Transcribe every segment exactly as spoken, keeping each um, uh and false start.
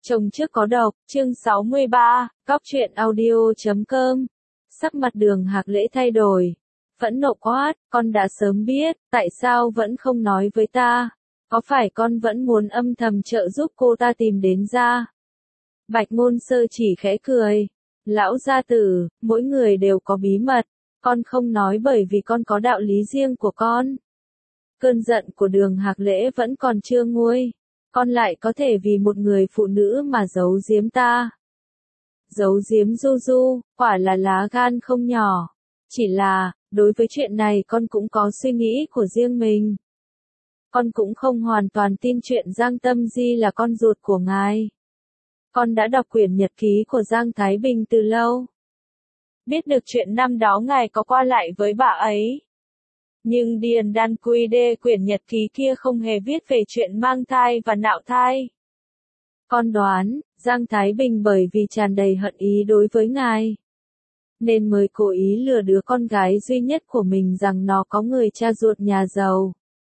Chồng trước có độc, chương sáu mươi ba, cóc truyện audio chấm com. Sắc mặt Đường Hạc Lễ thay đổi. Phẫn nộ quát, con đã sớm biết, tại sao vẫn không nói với ta? Có phải con vẫn muốn âm thầm trợ giúp cô ta tìm đến ra? Bạch Ngôn Sơ chỉ khẽ cười. Lão gia tử, mỗi người đều có bí mật. Con không nói bởi vì con có đạo lý riêng của con. Cơn giận của Đường Hạc Lễ vẫn còn chưa nguôi. Con lại có thể vì một người phụ nữ mà giấu giếm ta. Giấu giếm Du Du, quả là lá gan không nhỏ. Chỉ là, đối với chuyện này con cũng có suy nghĩ của riêng mình. Con cũng không hoàn toàn tin chuyện Giang Tâm Di là con ruột của ngài. Con đã đọc quyển nhật ký của Giang Thái Bình từ lâu. Biết được chuyện năm đó ngài có qua lại với bà ấy. Nhưng Điền Đan Quy Đê quyển nhật ký kia không hề viết về chuyện mang thai và nạo thai. Con đoán, Giang Thái Bình bởi vì tràn đầy hận ý đối với ngài, nên mới cố ý lừa đứa con gái duy nhất của mình rằng nó có người cha ruột nhà giàu.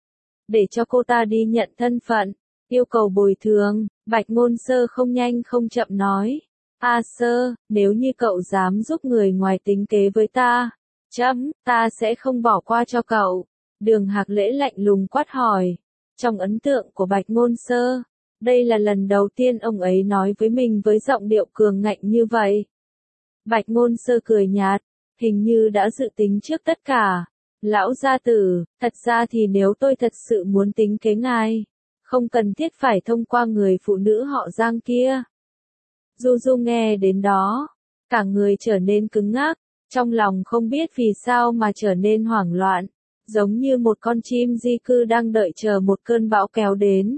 Để cho cô ta đi nhận thân phận, yêu cầu bồi thường, Bạch Ngôn Sơ không nhanh không chậm nói. A Sơ, nếu như cậu dám giúp người ngoài tính kế với ta, chấm, ta sẽ không bỏ qua cho cậu. Đường Hạc Lễ lạnh lùng quát hỏi. Trong ấn tượng của Bạch Ngôn Sơ, đây là lần đầu tiên ông ấy nói với mình với giọng điệu cường ngạnh như vậy. Bạch Ngôn Sơ cười nhạt, hình như đã dự tính trước tất cả. Lão gia tử, thật ra thì nếu tôi thật sự muốn tính kế ngài, không cần thiết phải thông qua người phụ nữ họ Giang kia. Du Du nghe đến đó, cả người trở nên cứng ngắc, trong lòng không biết vì sao mà trở nên hoảng loạn, giống như một con chim di cư đang đợi chờ một cơn bão kéo đến.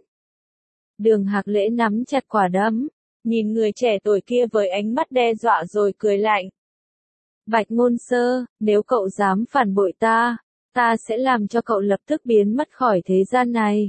Đường Hạc Lễ nắm chặt quả đấm, nhìn người trẻ tuổi kia với ánh mắt đe dọa rồi cười lạnh. Bạch Ngôn Sơ, nếu cậu dám phản bội ta, ta sẽ làm cho cậu lập tức biến mất khỏi thế gian này.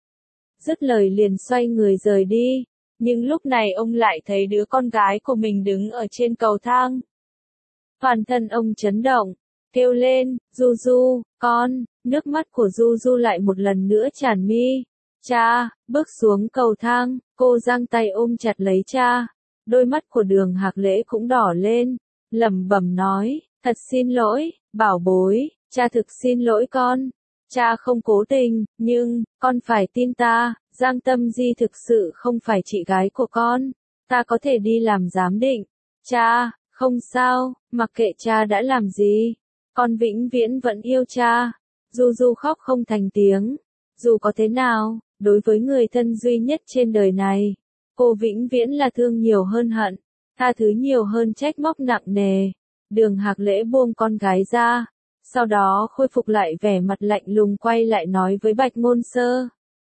Dứt lời liền xoay người rời đi, nhưng lúc này ông lại thấy đứa con gái của mình đứng ở trên cầu thang. Toàn thân ông chấn động, kêu lên, Du Du, con, nước mắt của Du Du lại một lần nữa tràn mi. Cha, bước xuống cầu thang, cô giang tay ôm chặt lấy cha. Đôi mắt của Đường Hạc Lễ cũng đỏ lên, lẩm bẩm nói, thật xin lỗi, bảo bối, cha thực xin lỗi con. Cha không cố tình, nhưng, con phải tin ta, Giang Tâm Di thực sự không phải chị gái của con. Ta có thể đi làm giám định. Cha, không sao, mặc kệ cha đã làm gì. Con vĩnh viễn vẫn yêu cha. Du Du khóc không thành tiếng. Dù có thế nào, đối với người thân duy nhất trên đời này, cô vĩnh viễn là thương nhiều hơn hận, tha thứ nhiều hơn trách móc nặng nề. Đường Hạc Lễ buông con gái ra, sau đó khôi phục lại vẻ mặt lạnh lùng quay lại nói với Bạch Ngôn Sơ.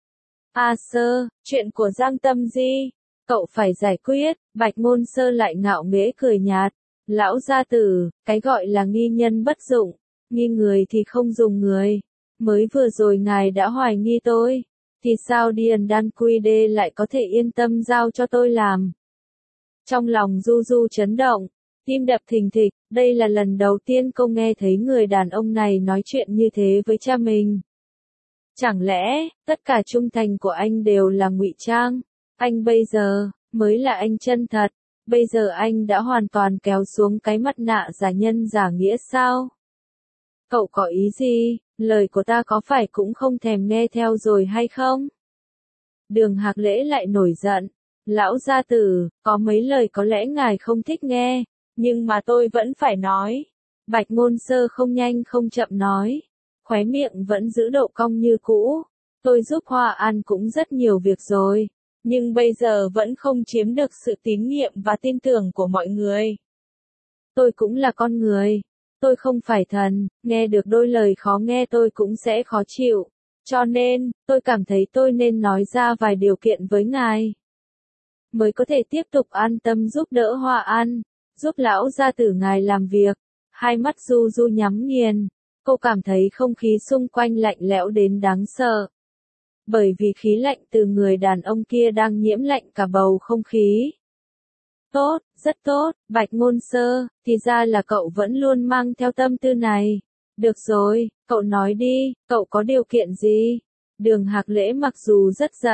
A Sơ, chuyện của Giang Tâm Di, cậu phải giải quyết. Bạch Ngôn Sơ lại ngạo nghễ cười nhạt. Lão gia tử, cái gọi là nghi nhân bất dụng, nghi người thì không dùng người. Mới vừa rồi ngài đã hoài nghi tôi, thì sao Điền Đan Quy Đê lại có thể yên tâm giao cho tôi làm? Trong lòng Du Du chấn động, tim đập thình thịch, đây là lần đầu tiên cô nghe thấy người đàn ông này nói chuyện như thế với cha mình. Chẳng lẽ, tất cả trung thành của anh đều là ngụy trang? Anh bây giờ, mới là anh chân thật, bây giờ anh đã hoàn toàn kéo xuống cái mặt nạ giả nhân giả nghĩa sao? Cậu có ý gì? Lời của ta có phải cũng không thèm nghe theo rồi hay không? Đường Hạc Lễ lại nổi giận. Lão gia tử, có mấy lời có lẽ ngài không thích nghe, nhưng mà tôi vẫn phải nói. Bạch Ngôn Sơ không nhanh không chậm nói, khóe miệng vẫn giữ độ cong như cũ. Tôi giúp Hoa An cũng rất nhiều việc rồi, nhưng bây giờ vẫn không chiếm được sự tín nhiệm và tin tưởng của mọi người. Tôi cũng là con người. Tôi không phải thần, nghe được đôi lời khó nghe tôi cũng sẽ khó chịu. Cho nên, tôi cảm thấy tôi nên nói ra vài điều kiện với ngài, mới có thể tiếp tục an tâm giúp đỡ Hoa An, giúp lão gia tử ngài làm việc. Hai mắt Du Du nhắm nghiền, cô cảm thấy không khí xung quanh lạnh lẽo đến đáng sợ. Bởi vì khí lạnh từ người đàn ông kia đang nhiễm lạnh cả bầu không khí. Tốt, rất tốt, Bạch Ngôn Sơ, thì ra là cậu vẫn luôn mang theo tâm tư này. Được rồi, cậu nói đi, cậu có điều kiện gì? Đường Hạc Lễ mặc dù rất giận,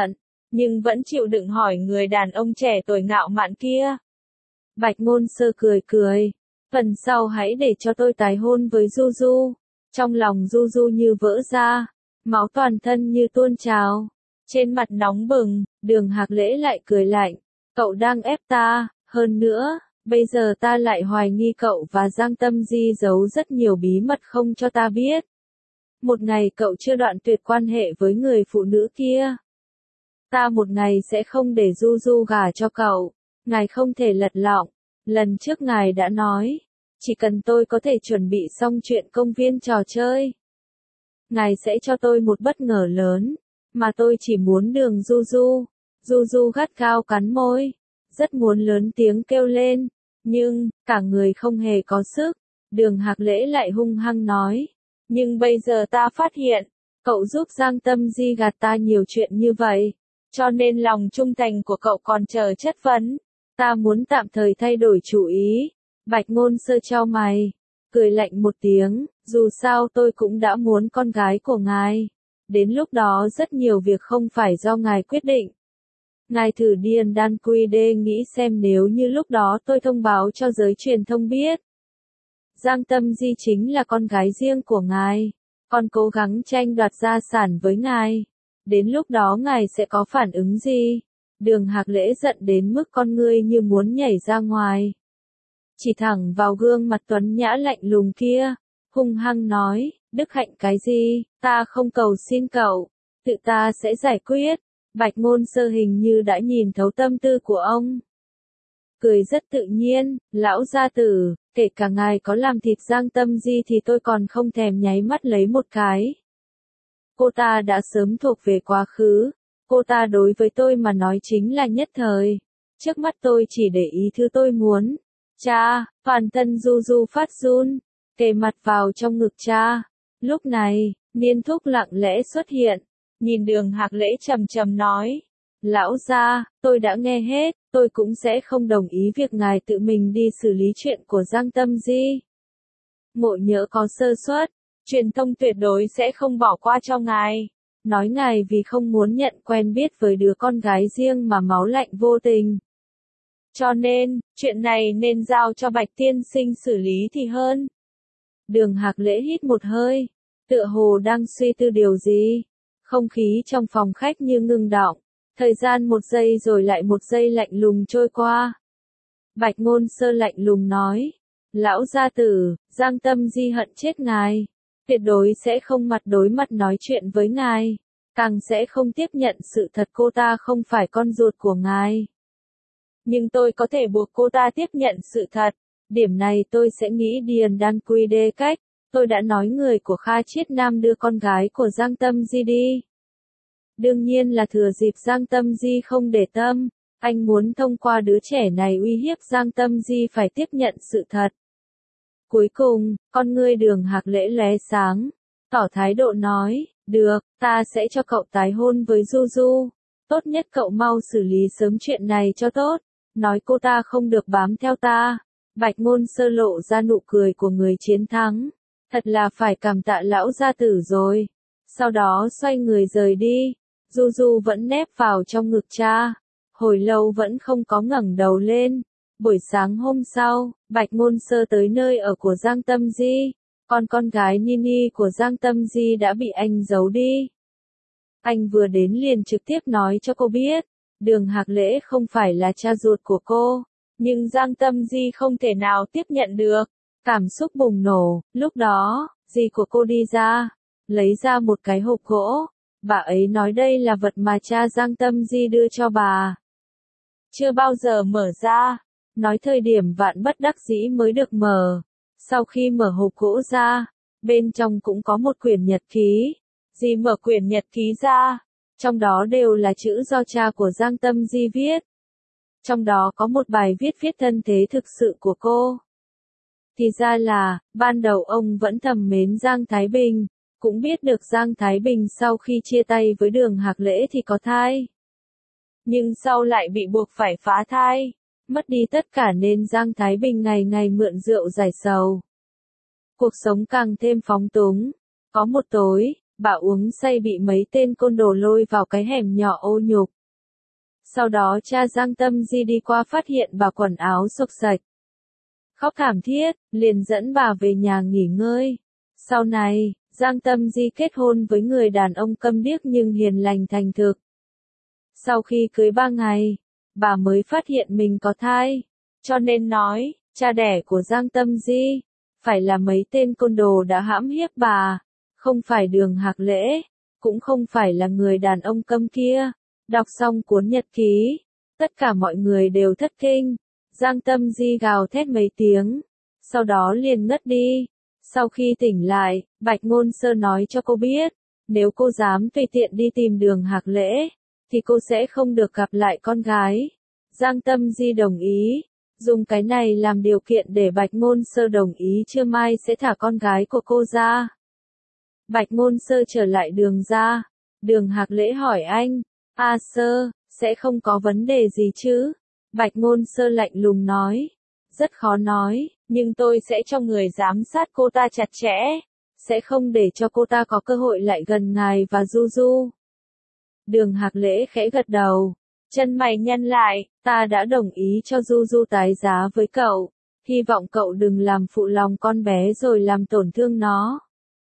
nhưng vẫn chịu đựng hỏi người đàn ông trẻ tuổi ngạo mạn kia. Bạch Ngôn Sơ cười cười, phần sau hãy để cho tôi tái hôn với Du Du. Trong lòng Du Du như vỡ ra, máu toàn thân như tuôn trào, trên mặt nóng bừng, Đường Hạc Lễ lại cười lạnh, cậu đang ép ta, hơn nữa, bây giờ ta lại hoài nghi cậu và Giang Tâm Di giấu rất nhiều bí mật không cho ta biết. Một ngày cậu chưa đoạn tuyệt quan hệ với người phụ nữ kia, ta một ngày sẽ không để Du Du gả cho cậu. Ngài không thể lật lọng, lần trước ngài đã nói, chỉ cần tôi có thể chuẩn bị xong chuyện công viên trò chơi, ngài sẽ cho tôi một bất ngờ lớn, mà tôi chỉ muốn Đường Du Du. Du Du gắt gao cắn môi, rất muốn lớn tiếng kêu lên, nhưng, cả người không hề có sức. Đường Hạc Lễ lại hung hăng nói, nhưng bây giờ ta phát hiện, cậu giúp Giang Tâm Di gạt ta nhiều chuyện như vậy, cho nên lòng trung thành của cậu còn chờ chất vấn. Ta muốn tạm thời thay đổi chủ ý. Bạch Ngôn Sơ chau mày, cười lạnh một tiếng, dù sao tôi cũng đã muốn con gái của ngài. Đến lúc đó rất nhiều việc không phải do ngài quyết định. Ngài thử điền đan quy đê nghĩ xem nếu như lúc đó tôi thông báo cho giới truyền thông biết. Giang Tâm Di chính là con gái riêng của ngài, còn cố gắng tranh đoạt gia sản với ngài. Đến lúc đó ngài sẽ có phản ứng gì? Đường Hạc Lễ giận đến mức con ngươi như muốn nhảy ra ngoài. Chỉ thẳng vào gương mặt tuấn nhã lạnh lùng kia, hung hăng nói, đức hạnh cái gì, ta không cầu xin cậu, tự ta sẽ giải quyết. Bạch Ngôn Sơ hình như đã nhìn thấu tâm tư của ông. Cười rất tự nhiên, lão gia tử, kể cả ngài có làm thịt Giang Tâm Di thì tôi còn không thèm nháy mắt lấy một cái. Cô ta đã sớm thuộc về quá khứ, cô ta đối với tôi mà nói chính là nhất thời. Trước mắt tôi chỉ để ý thứ tôi muốn. Cha, toàn thân Du Du phát run, kề mặt vào trong ngực cha. Lúc này, Niên Thúc lặng lẽ xuất hiện, nhìn Đường Hạc Lễ trầm trầm nói, lão gia, tôi đã nghe hết, tôi cũng sẽ không đồng ý việc ngài tự mình đi xử lý chuyện của Giang Tâm Di. Ngộ nhỡ có sơ suất, truyền thông tuyệt đối sẽ không bỏ qua cho ngài. Nói ngài vì không muốn nhận quen biết với đứa con gái riêng mà máu lạnh vô tình. Cho nên, chuyện này nên giao cho Bạch tiên sinh xử lý thì hơn. Đường Hạc Lễ hít một hơi, tựa hồ đang suy tư điều gì. Không khí trong phòng khách như ngưng đọng, thời gian một giây rồi lại một giây lạnh lùng trôi qua. Bạch Ngôn Sơ lạnh lùng nói, lão gia tử, Giang Tâm Di hận chết ngài, tuyệt đối sẽ không mặt đối mặt nói chuyện với ngài, càng sẽ không tiếp nhận sự thật cô ta không phải con ruột của ngài. Nhưng tôi có thể buộc cô ta tiếp nhận sự thật, điểm này tôi sẽ nghĩ điền đan quy đê cách. Tôi đã nói người của Kha Chiết Nam đưa con gái của Giang Tâm Di đi. Đương nhiên là thừa dịp Giang Tâm Di không để tâm, anh muốn thông qua đứa trẻ này uy hiếp Giang Tâm Di phải tiếp nhận sự thật. Cuối cùng, con ngươi Đường Hạc Lễ lóe sáng, tỏ thái độ nói, được, ta sẽ cho cậu tái hôn với Du Du. Tốt nhất cậu mau xử lý sớm chuyện này cho tốt, nói cô ta không được bám theo ta. Bạch Ngôn Sơ lộ ra nụ cười của người chiến thắng. Thật là phải cảm tạ lão gia tử rồi. Sau đó xoay người rời đi. Du Du vẫn nép vào trong ngực cha. Hồi lâu vẫn không có ngẩng đầu lên. Buổi sáng hôm sau, Bạch Ngôn Sơ tới nơi ở của Giang Tâm Di. Còn con gái Nini của Giang Tâm Di đã bị anh giấu đi. Anh vừa đến liền trực tiếp nói cho cô biết. Đường Hạc Lễ không phải là cha ruột của cô. Nhưng Giang Tâm Di không thể nào tiếp nhận được. Cảm xúc bùng nổ, lúc đó, dì của cô đi ra, lấy ra một cái hộp gỗ, bà ấy nói đây là vật mà cha Giang Tâm Di đưa cho bà. Chưa bao giờ mở ra, nói thời điểm vạn bất đắc dĩ mới được mở. Sau khi mở hộp gỗ ra, bên trong cũng có một quyển nhật ký. Dì mở quyển nhật ký ra, trong đó đều là chữ do cha của Giang Tâm Di viết. Trong đó có một bài viết viết thân thế thực sự của cô. Thì ra là, ban đầu ông vẫn thầm mến Giang Thái Bình, cũng biết được Giang Thái Bình sau khi chia tay với Đường Hạc Lễ thì có thai. Nhưng sau lại bị buộc phải phá thai, mất đi tất cả nên Giang Thái Bình ngày ngày mượn rượu giải sầu. Cuộc sống càng thêm phóng túng. Có một tối, bà uống say bị mấy tên côn đồ lôi vào cái hẻm nhỏ ô nhục. Sau đó cha Giang Tâm Di đi qua phát hiện bà quần áo xộc xạch. Khóc thảm thiết, liền dẫn bà về nhà nghỉ ngơi. Sau này, Giang Tâm Di kết hôn với người đàn ông câm điếc nhưng hiền lành thành thực. Sau khi cưới ba ngày, bà mới phát hiện mình có thai. Cho nên nói, cha đẻ của Giang Tâm Di, phải là mấy tên côn đồ đã hãm hiếp bà, không phải Đường Hạc Lễ, cũng không phải là người đàn ông câm kia. Đọc xong cuốn nhật ký, tất cả mọi người đều thất kinh. Giang Tâm Di gào thét mấy tiếng, sau đó liền ngất đi. Sau khi tỉnh lại, Bạch Ngôn Sơ nói cho cô biết, nếu cô dám tùy tiện đi tìm Đường Hạc Lễ, thì cô sẽ không được gặp lại con gái. Giang Tâm Di đồng ý, dùng cái này làm điều kiện để Bạch Ngôn Sơ đồng ý trưa mai sẽ thả con gái của cô ra. Bạch Ngôn Sơ trở lại Đường ra, Đường Hạc Lễ hỏi anh, A Sơ, sẽ không có vấn đề gì chứ? Bạch Ngôn Sơ lạnh lùng nói, rất khó nói, nhưng tôi sẽ cho người giám sát cô ta chặt chẽ, sẽ không để cho cô ta có cơ hội lại gần ngài và Du Du. Đường Hạc Lễ khẽ gật đầu, chân mày nhăn lại, ta đã đồng ý cho Du Du tái giá với cậu, hy vọng cậu đừng làm phụ lòng con bé rồi làm tổn thương nó.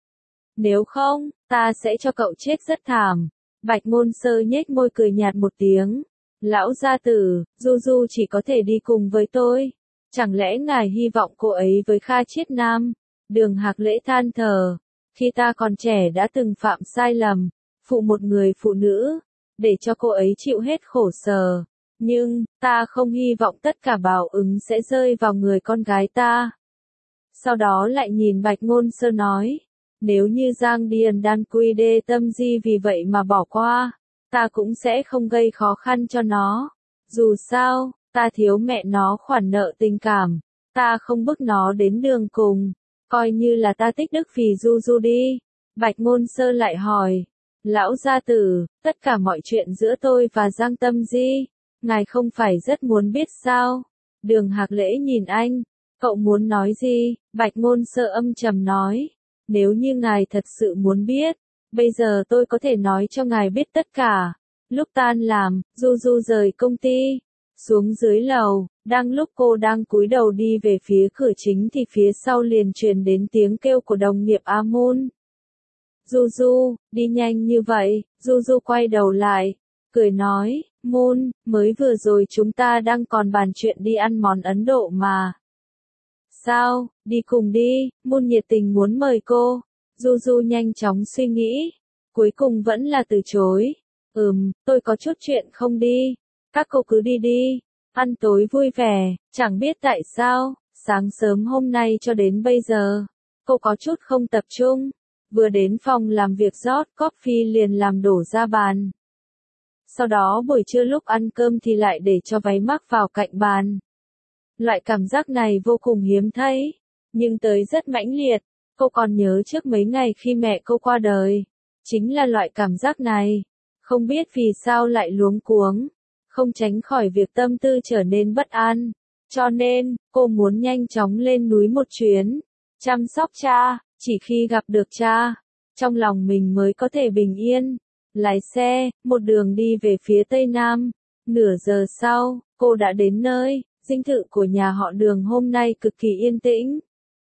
Nếu không, ta sẽ cho cậu chết rất thảm. Bạch Ngôn Sơ nhếch môi cười nhạt một tiếng. Lão gia tử, Du Du chỉ có thể đi cùng với tôi. Chẳng lẽ ngài hy vọng cô ấy với Kha Chiết Nam? Đường Hạc Lễ than thở. Khi ta còn trẻ đã từng phạm sai lầm, phụ một người phụ nữ, để cho cô ấy chịu hết khổ sở. Nhưng, ta không hy vọng tất cả báo ứng sẽ rơi vào người con gái ta. Sau đó lại nhìn Bạch Ngôn Sơ nói. Nếu như Giang Điền Đan Quy Đê Tâm Di vì vậy mà bỏ qua, ta cũng sẽ không gây khó khăn cho nó. Dù sao, ta thiếu mẹ nó khoản nợ tình cảm, ta không bức nó đến đường cùng, coi như là ta tích đức vì Du Du đi. Bạch Ngôn Sơ lại hỏi, lão gia tử, tất cả mọi chuyện giữa tôi và Giang Tâm Di, ngài không phải rất muốn biết sao? Đường Hạc Lễ nhìn anh, cậu muốn nói gì? Bạch Ngôn Sơ âm trầm nói. Nếu như ngài thật sự muốn biết, bây giờ tôi có thể nói cho ngài biết tất cả. Lúc tan làm, Du Du rời công ty, xuống dưới lầu, đang lúc cô đang cúi đầu đi về phía cửa chính thì phía sau liền truyền đến tiếng kêu của đồng nghiệp A Môn. Du Du, đi nhanh như vậy, Du Du quay đầu lại, cười nói, Môn, mới vừa rồi chúng ta đang còn bàn chuyện đi ăn món Ấn Độ mà. Sao, đi cùng đi, Môn nhiệt tình muốn mời cô. Du Du nhanh chóng suy nghĩ, cuối cùng vẫn là từ chối. Ừm, tôi có chút chuyện không đi. Các cô cứ đi đi, ăn tối vui vẻ. Chẳng biết tại sao, sáng sớm hôm nay cho đến bây giờ, cô có chút không tập trung. Vừa đến phòng làm việc rót coffee liền làm đổ ra bàn. Sau đó buổi trưa lúc ăn cơm thì lại để cho váy mắc vào cạnh bàn. Loại cảm giác này vô cùng hiếm thấy, nhưng tới rất mãnh liệt. Cô còn nhớ trước mấy ngày khi mẹ cô qua đời, chính là loại cảm giác này. Không biết vì sao lại luống cuống, không tránh khỏi việc tâm tư trở nên bất an. Cho nên, cô muốn nhanh chóng lên núi một chuyến, chăm sóc cha, chỉ khi gặp được cha, trong lòng mình mới có thể bình yên. Lái xe, một đường đi về phía tây nam. Nửa giờ sau, cô đã đến nơi. Dinh thự của nhà họ Đường hôm nay cực kỳ yên tĩnh.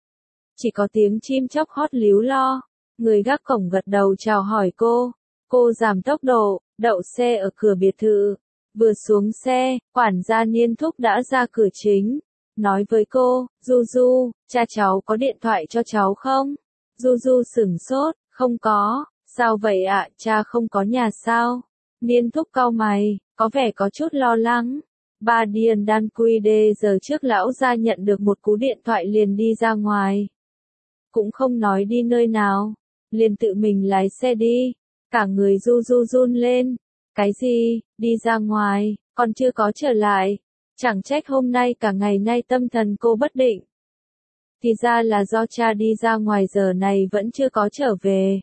Chỉ có tiếng chim chóc hót líu lo. Người gác cổng gật đầu chào hỏi cô. Cô giảm tốc độ, đậu xe ở cửa biệt thự. Vừa xuống xe, quản gia Niên Thúc đã ra cửa chính. Nói với cô, Du Du, cha cháu có điện thoại cho cháu không? Du Du sửng sốt, không có. Sao vậy ạ, cha không có nhà sao? Niên Thúc cau mày, có vẻ có chút lo lắng. Ba Điền Đan Quy Đê giờ trước lão gia nhận được một cú điện thoại liền đi ra ngoài. Cũng không nói đi nơi nào, liền tự mình lái xe đi. Cả người Du Du run lên. Cái gì, đi ra ngoài, còn chưa có trở lại. Chẳng trách hôm nay cả ngày nay tâm thần cô bất định. Thì ra là do cha đi ra ngoài giờ này vẫn chưa có trở về.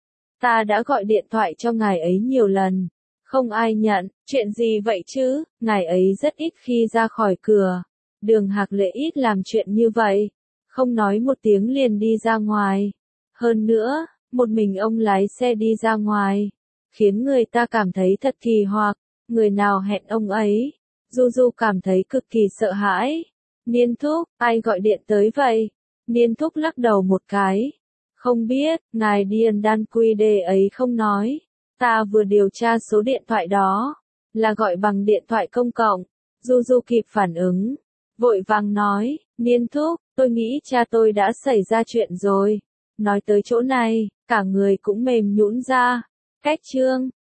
Ta đã gọi điện thoại cho ngài ấy nhiều lần. Không ai nhận, chuyện gì vậy chứ, ngài ấy rất ít khi ra khỏi cửa. Đường Hạc Lễ ít làm chuyện như vậy. Không nói một tiếng liền đi ra ngoài. Hơn nữa, một mình ông lái xe đi ra ngoài. Khiến người ta cảm thấy thật kỳ hoặc. Người nào hẹn ông ấy? Du Du cảm thấy cực kỳ sợ hãi. Niên thúc, ai gọi điện tới vậy? Niên thúc lắc đầu một cái. Không biết, ngài Điền Đan Quy Đề ấy không nói. Ta vừa điều tra số điện thoại đó. Là gọi bằng điện thoại công cộng. Du Du kịp phản ứng. Vội vàng nói, Niên thúc, tôi nghĩ cha tôi đã xảy ra chuyện rồi. Nói tới chỗ này, cả người cũng mềm nhũn ra. Cách chương